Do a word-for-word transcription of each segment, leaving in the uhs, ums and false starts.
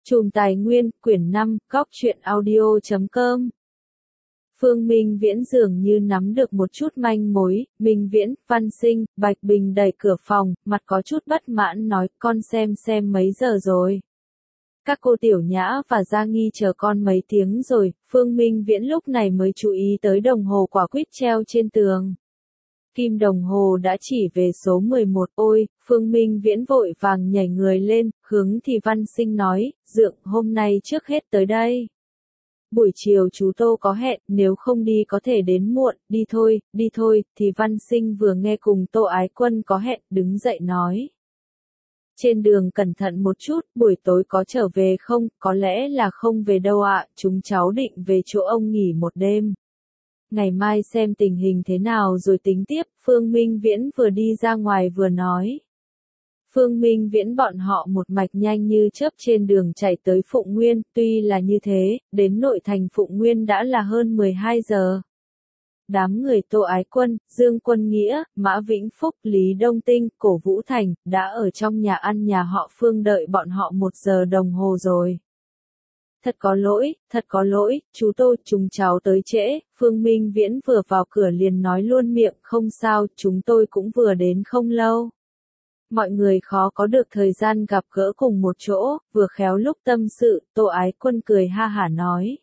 Chùm Tài Nguyên, quyển năm, góc truyện audio chấm com. Phương Minh Viễn dường như nắm được một chút manh mối. Minh Viễn, Văn Sinh, Bạch Bình đẩy cửa phòng, mặt có chút bất mãn nói, con xem xem mấy giờ rồi. Các cô Tiểu Nhã và Gia Nghi chờ con mấy tiếng rồi. Phương Minh Viễn lúc này mới chú ý tới đồng hồ quả quýt treo trên tường. Kim đồng hồ đã chỉ về số mười một. Ôi, Phương Minh Viễn vội vàng nhảy người lên, hướng thì Văn Sinh nói, Dượng, hôm nay trước hết tới đây. Buổi chiều chú Tô có hẹn, nếu không đi có thể đến muộn, đi thôi, đi thôi. Thì Văn Sinh vừa nghe cùng Tô Ái Quân có hẹn, đứng dậy nói. Trên đường cẩn thận một chút, buổi tối có trở về không? Có lẽ là không về đâu ạ, chúng cháu định về chỗ ông nghỉ một đêm. Ngày mai xem tình hình thế nào rồi tính tiếp. Phương Minh Viễn vừa đi ra ngoài vừa nói. Phương Minh Viễn bọn họ một mạch nhanh như chớp trên đường chạy tới Phụng Nguyên, tuy là như thế, đến nội thành Phụng Nguyên đã là hơn mười hai giờ. Đám người Tô Ái Quân, Dương Quân Nghĩa, Mã Vĩnh Phúc, Lý Đông Tinh, Cổ Vũ Thành, đã ở trong nhà ăn nhà họ Phương đợi bọn họ một giờ đồng hồ rồi. Thật có lỗi, thật có lỗi, chú Tô, chúng cháu tới trễ. Phương Minh Viễn vừa vào cửa liền nói luôn miệng, không sao, chúng tôi cũng vừa đến không lâu. Mọi người khó có được thời gian gặp gỡ cùng một chỗ, vừa khéo lúc tâm sự, Tô Ái Quân cười ha hả nói.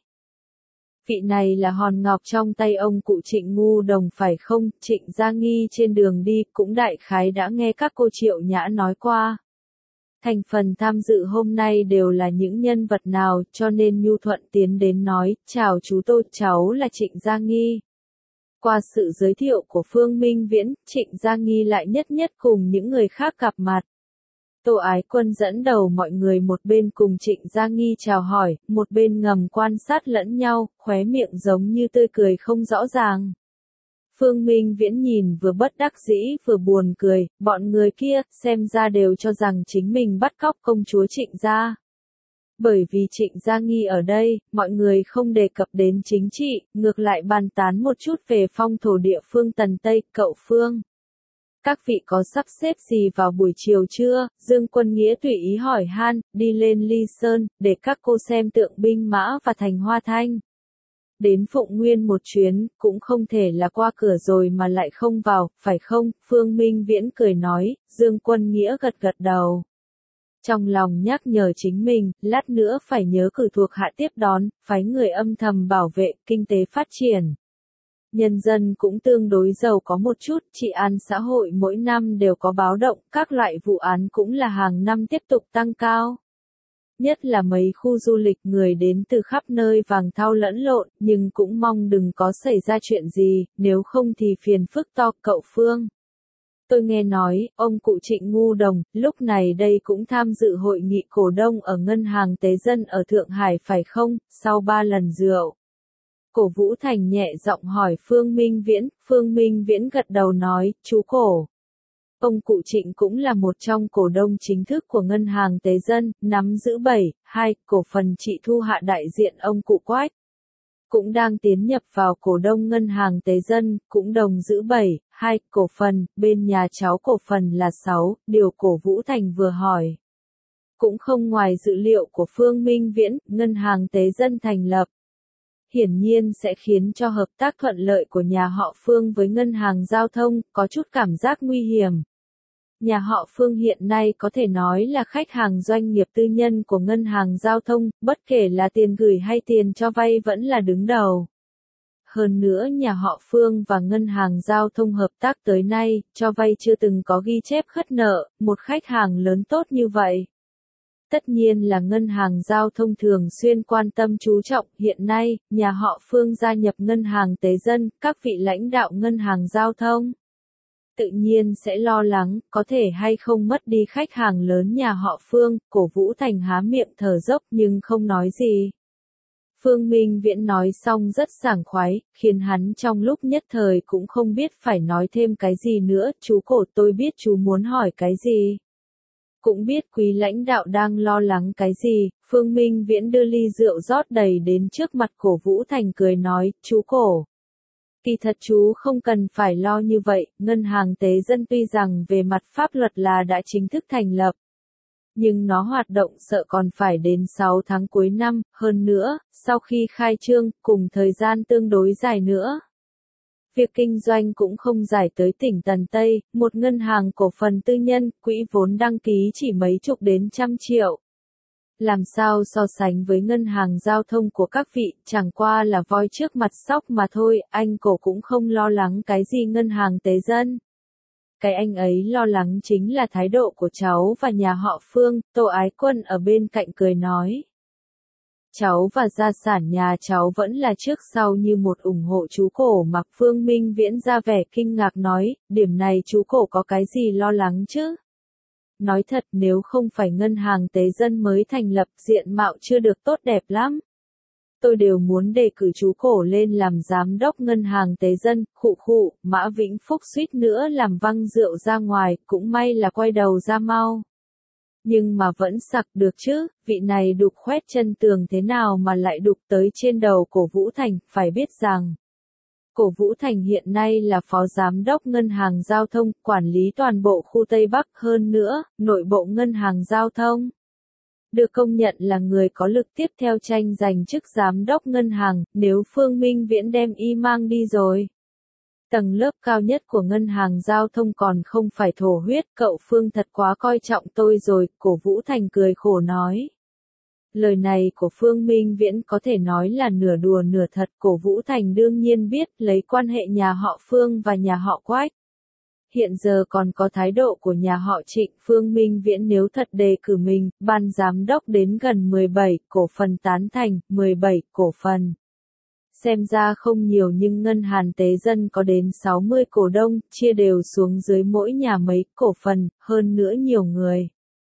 Vị này là hòn ngọc trong tay ông cụ Trịnh Ngu Đồng phải không? Trịnh Gia Nghi trên đường đi cũng đại khái đã nghe các cô Triệu Nhã nói qua. Thành phần tham dự hôm nay đều là những nhân vật nào, cho nên nhu thuận tiến đến nói, chào chú Tô, cháu là Trịnh Gia Nghi. Qua sự giới thiệu của Phương Minh Viễn, Trịnh Gia Nghi lại nhất nhất cùng những người khác gặp mặt. Tô Ái Quân dẫn đầu mọi người một bên cùng Trịnh Gia Nghi chào hỏi, một bên ngầm quan sát lẫn nhau, khóe miệng giống như tươi cười không rõ ràng. Phương Minh Viễn nhìn vừa bất đắc dĩ vừa buồn cười, bọn người kia, xem ra đều cho rằng chính mình bắt cóc công chúa Trịnh Gia. Bởi vì Trịnh Gia Nghi ở đây, mọi người không đề cập đến chính trị, ngược lại bàn tán một chút về phong thổ địa phương Tần Tây, cậu Phương. Các vị có sắp xếp gì vào buổi chiều chưa? Dương Quân Nghĩa tùy ý hỏi han, đi lên Ly Sơn, để các cô xem tượng binh mã và thành Hoa Thanh. Đến Phụng Nguyên một chuyến, cũng không thể là qua cửa rồi mà lại không vào, phải không? Phương Minh Viễn cười nói, Dương Quân Nghĩa gật gật đầu. Trong lòng nhắc nhở chính mình, lát nữa phải nhớ cử thuộc hạ tiếp đón, phái người âm thầm bảo vệ, kinh tế phát triển. Nhân dân cũng tương đối giàu có một chút, trị an xã hội mỗi năm đều có báo động, các loại vụ án cũng là hàng năm tiếp tục tăng cao. Nhất là mấy khu du lịch người đến từ khắp nơi vàng thau lẫn lộn, nhưng cũng mong đừng có xảy ra chuyện gì, nếu không thì phiền phức to, cậu Phương. Tôi nghe nói, ông cụ Trịnh Ngu Đồng, lúc này đây cũng tham dự hội nghị cổ đông ở Ngân hàng Tế Dân ở Thượng Hải phải không, sau ba lần rượu. Cổ Vũ Thành nhẹ giọng hỏi Phương Minh Viễn, Phương Minh Viễn gật đầu nói, chú Cổ. Ông cụ Trịnh cũng là một trong cổ đông chính thức của Ngân hàng Tế Dân, nắm giữ bảy, hai, cổ phần chị thu hạ đại diện ông cụ Quách. Cũng đang tiến nhập vào cổ đông Ngân hàng Tế Dân, cũng đồng giữ bảy, hai, cổ phần, bên nhà cháu cổ phần là sáu, điều Cổ Vũ Thành vừa hỏi. Cũng không ngoài dự liệu của Phương Minh Viễn, Ngân hàng Tế Dân thành lập. Hiển nhiên sẽ khiến cho hợp tác thuận lợi của nhà họ Phương với Ngân hàng Giao thông, có chút cảm giác nguy hiểm. Nhà họ Phương hiện nay có thể nói là khách hàng doanh nghiệp tư nhân của Ngân hàng Giao thông, bất kể là tiền gửi hay tiền cho vay vẫn là đứng đầu. Hơn nữa nhà họ Phương và Ngân hàng Giao thông hợp tác tới nay, cho vay chưa từng có ghi chép khất nợ, một khách hàng lớn tốt như vậy. Tất nhiên là Ngân hàng Giao thông thường xuyên quan tâm chú trọng, hiện nay, nhà họ Phương gia nhập Ngân hàng Tế Dân, các vị lãnh đạo Ngân hàng Giao thông. Tự nhiên sẽ lo lắng, có thể hay không mất đi khách hàng lớn nhà họ Phương, Cổ Vũ Thành há miệng thở dốc nhưng không nói gì. Phương Minh Viễn nói xong rất sảng khoái, khiến hắn trong lúc nhất thời cũng không biết phải nói thêm cái gì nữa, chú Cổ tôi biết chú muốn hỏi cái gì. Cũng biết quý lãnh đạo đang lo lắng cái gì, Phương Minh Viễn đưa ly rượu rót đầy đến trước mặt Cổ Vũ Thành cười nói, chú Cổ. Kỳ thật chú không cần phải lo như vậy, Ngân hàng Tế Dân tuy rằng về mặt pháp luật là đã chính thức thành lập. nhưng nó hoạt động sợ còn phải đến sáu tháng cuối năm, hơn nữa, sau khi khai trương, cùng thời gian tương đối dài nữa. Việc kinh doanh cũng không dài tới tỉnh Tần Tây, một ngân hàng cổ phần tư nhân, quỹ vốn đăng ký chỉ mấy chục đến trăm triệu. Làm sao so sánh với ngân hàng giao thông của các vị, chẳng qua là voi trước mặt sóc mà thôi, anh cổ cũng không lo lắng cái gì ngân hàng tế dân. Cái anh ấy lo lắng chính là thái độ của cháu và nhà họ Phương, Tô Ái Quân ở bên cạnh cười nói. Cháu và gia sản nhà cháu vẫn là trước sau như một ủng hộ chú cổ mà. Phương Minh Viễn ra vẻ kinh ngạc nói, điểm này chú cổ có cái gì lo lắng chứ? Nói thật nếu không phải ngân hàng tế dân mới thành lập diện mạo chưa được tốt đẹp lắm. Tôi đều muốn đề cử chú cổ lên làm giám đốc ngân hàng tế dân, khụ khụ, Mã Vĩnh Phúc suýt nữa làm văng rượu ra ngoài, cũng may là quay đầu ra mau. Nhưng mà vẫn sặc được chứ, vị này đục khoét chân tường thế nào mà lại đục tới trên đầu Cổ Vũ Thành, phải biết rằng. Cổ Vũ Thành hiện nay là phó giám đốc ngân hàng giao thông, quản lý toàn bộ khu Tây Bắc, hơn nữa, nội bộ ngân hàng giao thông. Được công nhận là người có lực tiếp theo tranh giành chức giám đốc ngân hàng, nếu Phương Minh Viễn đem y mang đi rồi. Tầng lớp cao nhất của ngân hàng giao thông còn không phải thổ huyết, cậu Phương thật quá coi trọng tôi rồi, Cổ Vũ Thành cười khổ nói. Lời này của Phương Minh Viễn có thể nói là nửa đùa nửa thật, Cổ Vũ Thành đương nhiên biết lấy quan hệ nhà họ Phương và nhà họ Quách. Hiện giờ còn có thái độ của nhà họ Trịnh. Phương Minh Viễn nếu thật đề cử mình, ban giám đốc đến gần mười bảy, cổ phần tán thành, mười bảy, cổ phần. Xem ra không nhiều nhưng ngân hàng tế dân có đến sáu mươi cổ đông, chia đều xuống dưới mỗi nhà mấy cổ phần, hơn nữa nhiều người.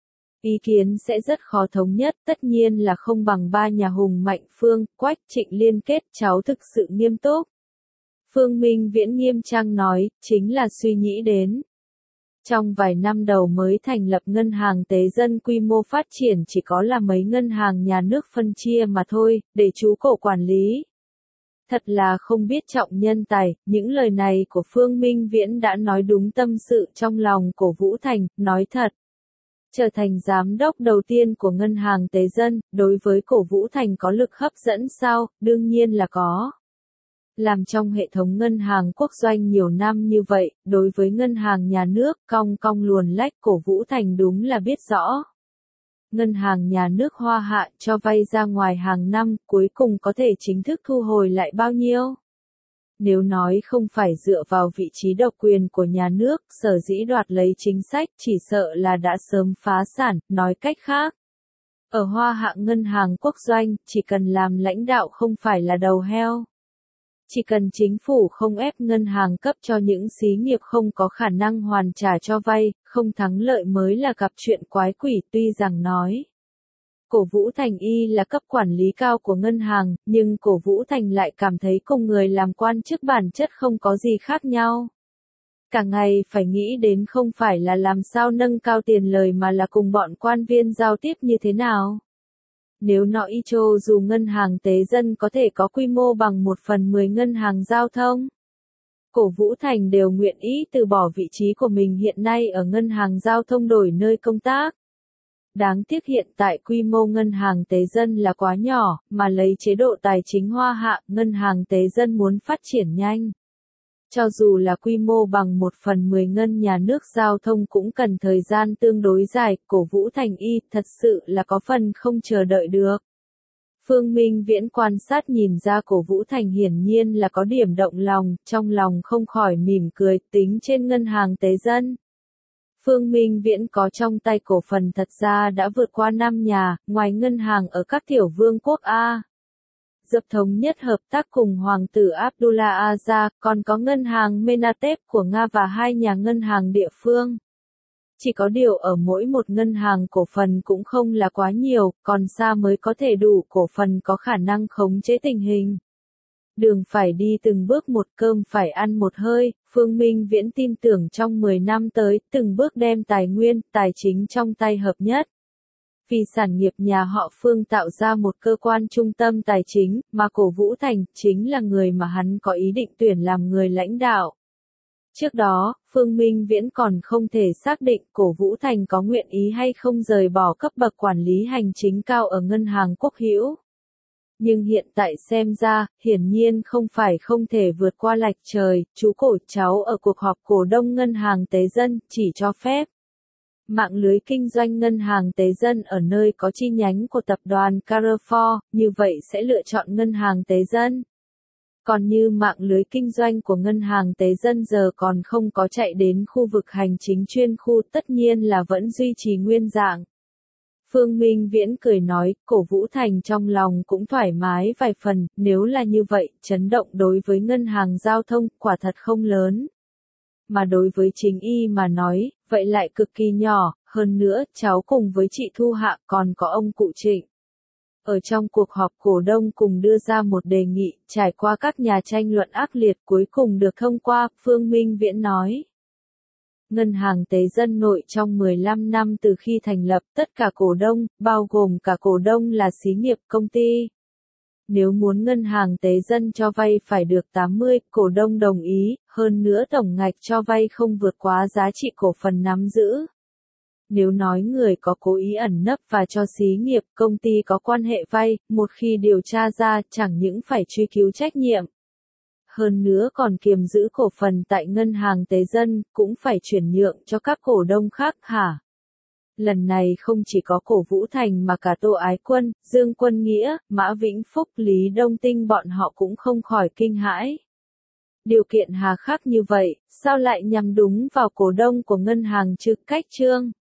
Ý kiến sẽ rất khó thống nhất, tất nhiên là không bằng ba nhà hùng mạnh Phương, Quách, Trịnh liên kết, cháu thực sự nghiêm túc. Phương Minh Viễn nghiêm trang nói, chính là suy nghĩ đến. Trong vài năm đầu mới thành lập ngân hàng tế dân quy mô phát triển chỉ có là mấy ngân hàng nhà nước phân chia mà thôi, để chú cổ quản lý. Thật là không biết trọng nhân tài, những lời này của Phương Minh Viễn đã nói đúng tâm sự trong lòng Cổ Vũ Thành, nói thật. Trở thành giám đốc đầu tiên của ngân hàng tế dân, đối với Cổ Vũ Thành có lực hấp dẫn sao, đương nhiên là có. Làm trong hệ thống ngân hàng quốc doanh nhiều năm như vậy, đối với ngân hàng nhà nước, cong cong luồn lách Cổ Vũ Thành đúng là biết rõ. Ngân hàng nhà nước Hoa Hạ cho vay ra ngoài hàng năm, cuối cùng có thể chính thức thu hồi lại bao nhiêu? Nếu nói không phải dựa vào vị trí độc quyền của nhà nước, sở dĩ đoạt lấy chính sách, chỉ sợ là đã sớm phá sản, nói cách khác. Ở Hoa Hạ ngân hàng quốc doanh, chỉ cần làm lãnh đạo không phải là đầu heo. Chỉ cần chính phủ không ép ngân hàng cấp cho những xí nghiệp không có khả năng hoàn trả cho vay, không thắng lợi mới là gặp chuyện quái quỷ. Tuy rằng nói, Cổ Vũ Thành y là cấp quản lý cao của ngân hàng, nhưng Cổ Vũ Thành lại cảm thấy cùng người làm quan chức bản chất không có gì khác nhau. Cả ngày phải nghĩ đến không phải là làm sao nâng cao tiền lời mà là cùng bọn quan viên giao tiếp như thế nào. Nếu nói cho dù ngân hàng tế dân có thể có quy mô bằng một phần mười ngân hàng giao thông, Cổ Vũ Thành đều nguyện ý từ bỏ vị trí của mình hiện nay ở ngân hàng giao thông đổi nơi công tác. Đáng tiếc hiện tại quy mô ngân hàng tế dân là quá nhỏ, mà lấy chế độ tài chính Hoa Hạ, ngân hàng tế dân muốn phát triển nhanh. Cho dù là quy mô bằng một phần mười ngân nhà nước giao thông cũng cần thời gian tương đối dài, Cổ Vũ Thành y thật sự là có phần không chờ đợi được. Phương Minh Viễn quan sát nhìn ra Cổ Vũ Thành hiển nhiên là có điểm động lòng, trong lòng không khỏi mỉm cười, tính trên ngân hàng tế dân. Phương Minh Viễn có trong tay cổ phần thật ra đã vượt qua năm nhà, ngoài ngân hàng ở các tiểu vương quốc A. Dập thống nhất hợp tác cùng Hoàng tử Abdullah Aza, còn có ngân hàng Menatep của Nga và hai nhà ngân hàng địa phương. Chỉ có điều ở mỗi một ngân hàng cổ phần cũng không là quá nhiều, còn xa mới có thể đủ cổ phần có khả năng khống chế tình hình. Đường phải đi từng bước một, cơm phải ăn một hơi, Phương Minh Viễn tin tưởng trong mười năm tới, từng bước đem tài nguyên, tài chính trong tay hợp nhất. Vì sản nghiệp nhà họ Phương tạo ra một cơ quan trung tâm tài chính, mà Cổ Vũ Thành chính là người mà hắn có ý định tuyển làm người lãnh đạo. Trước đó, Phương Minh Viễn còn không thể xác định Cổ Vũ Thành có nguyện ý hay không rời bỏ cấp bậc quản lý hành chính cao ở ngân hàng Quốc Hữu. Nhưng hiện tại xem ra, hiển nhiên không phải không thể vượt qua lạch trời, chú Cổ cháu ở cuộc họp cổ đông ngân hàng Tế Dân, chỉ cho phép. Mạng lưới kinh doanh ngân hàng Tế Dân ở nơi có chi nhánh của tập đoàn Carrefour, như vậy sẽ lựa chọn ngân hàng Tế Dân. Còn như mạng lưới kinh doanh của ngân hàng Tế Dân giờ còn không có chạy đến khu vực hành chính chuyên khu, tất nhiên là vẫn duy trì nguyên dạng. Phương Minh Viễn cười nói, Cổ Vũ Thành trong lòng cũng thoải mái vài phần, nếu là như vậy, chấn động đối với ngân hàng giao thông, quả thật không lớn. Mà đối với chính y mà nói, vậy lại cực kỳ nhỏ, hơn nữa, cháu cùng với chị Thu Hạ còn có ông cụ Trịnh. Ở trong cuộc họp cổ đông cùng đưa ra một đề nghị, trải qua các nhà tranh luận ác liệt cuối cùng được thông qua, Phương Minh Viễn nói. Ngân hàng Tế Dân nội trong mười lăm năm từ khi thành lập, tất cả cổ đông, bao gồm cả cổ đông là xí nghiệp công ty. Nếu muốn ngân hàng Tế Dân cho vay phải được tám mươi, cổ đông đồng ý, hơn nữa tổng ngạch cho vay không vượt quá giá trị cổ phần nắm giữ. Nếu nói người có cố ý ẩn nấp và cho xí nghiệp, công ty có quan hệ vay, một khi điều tra ra, chẳng những phải truy cứu trách nhiệm. Hơn nữa còn kiềm giữ cổ phần tại ngân hàng Tế Dân, cũng phải chuyển nhượng cho các cổ đông khác hả? Lần này không chỉ có Cổ Vũ Thành mà cả Tô Ái Quân, Dương Quân Nghĩa, Mã Vĩnh Phúc, Lý Đông Tinh bọn họ cũng không khỏi kinh hãi. Điều kiện hà khắc như vậy, sao lại nhằm đúng vào cổ đông của ngân hàng Trực Cách Trương?